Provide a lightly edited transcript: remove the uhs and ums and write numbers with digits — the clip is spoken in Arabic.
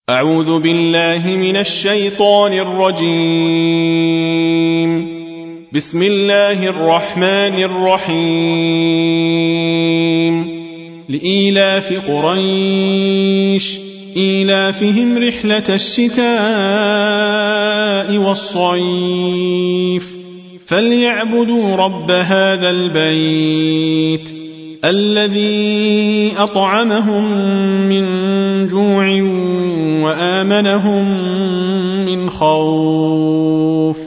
أعوذ بالله من الشيطان الرجيم. بسم الله الرحمن الرحيم. لإيلاف قريش إيلافهم رحلة الشتاء والصيف فليعبدوا رب هذا البيت الذي أطعمهم من جوع وآمنهم من خوف.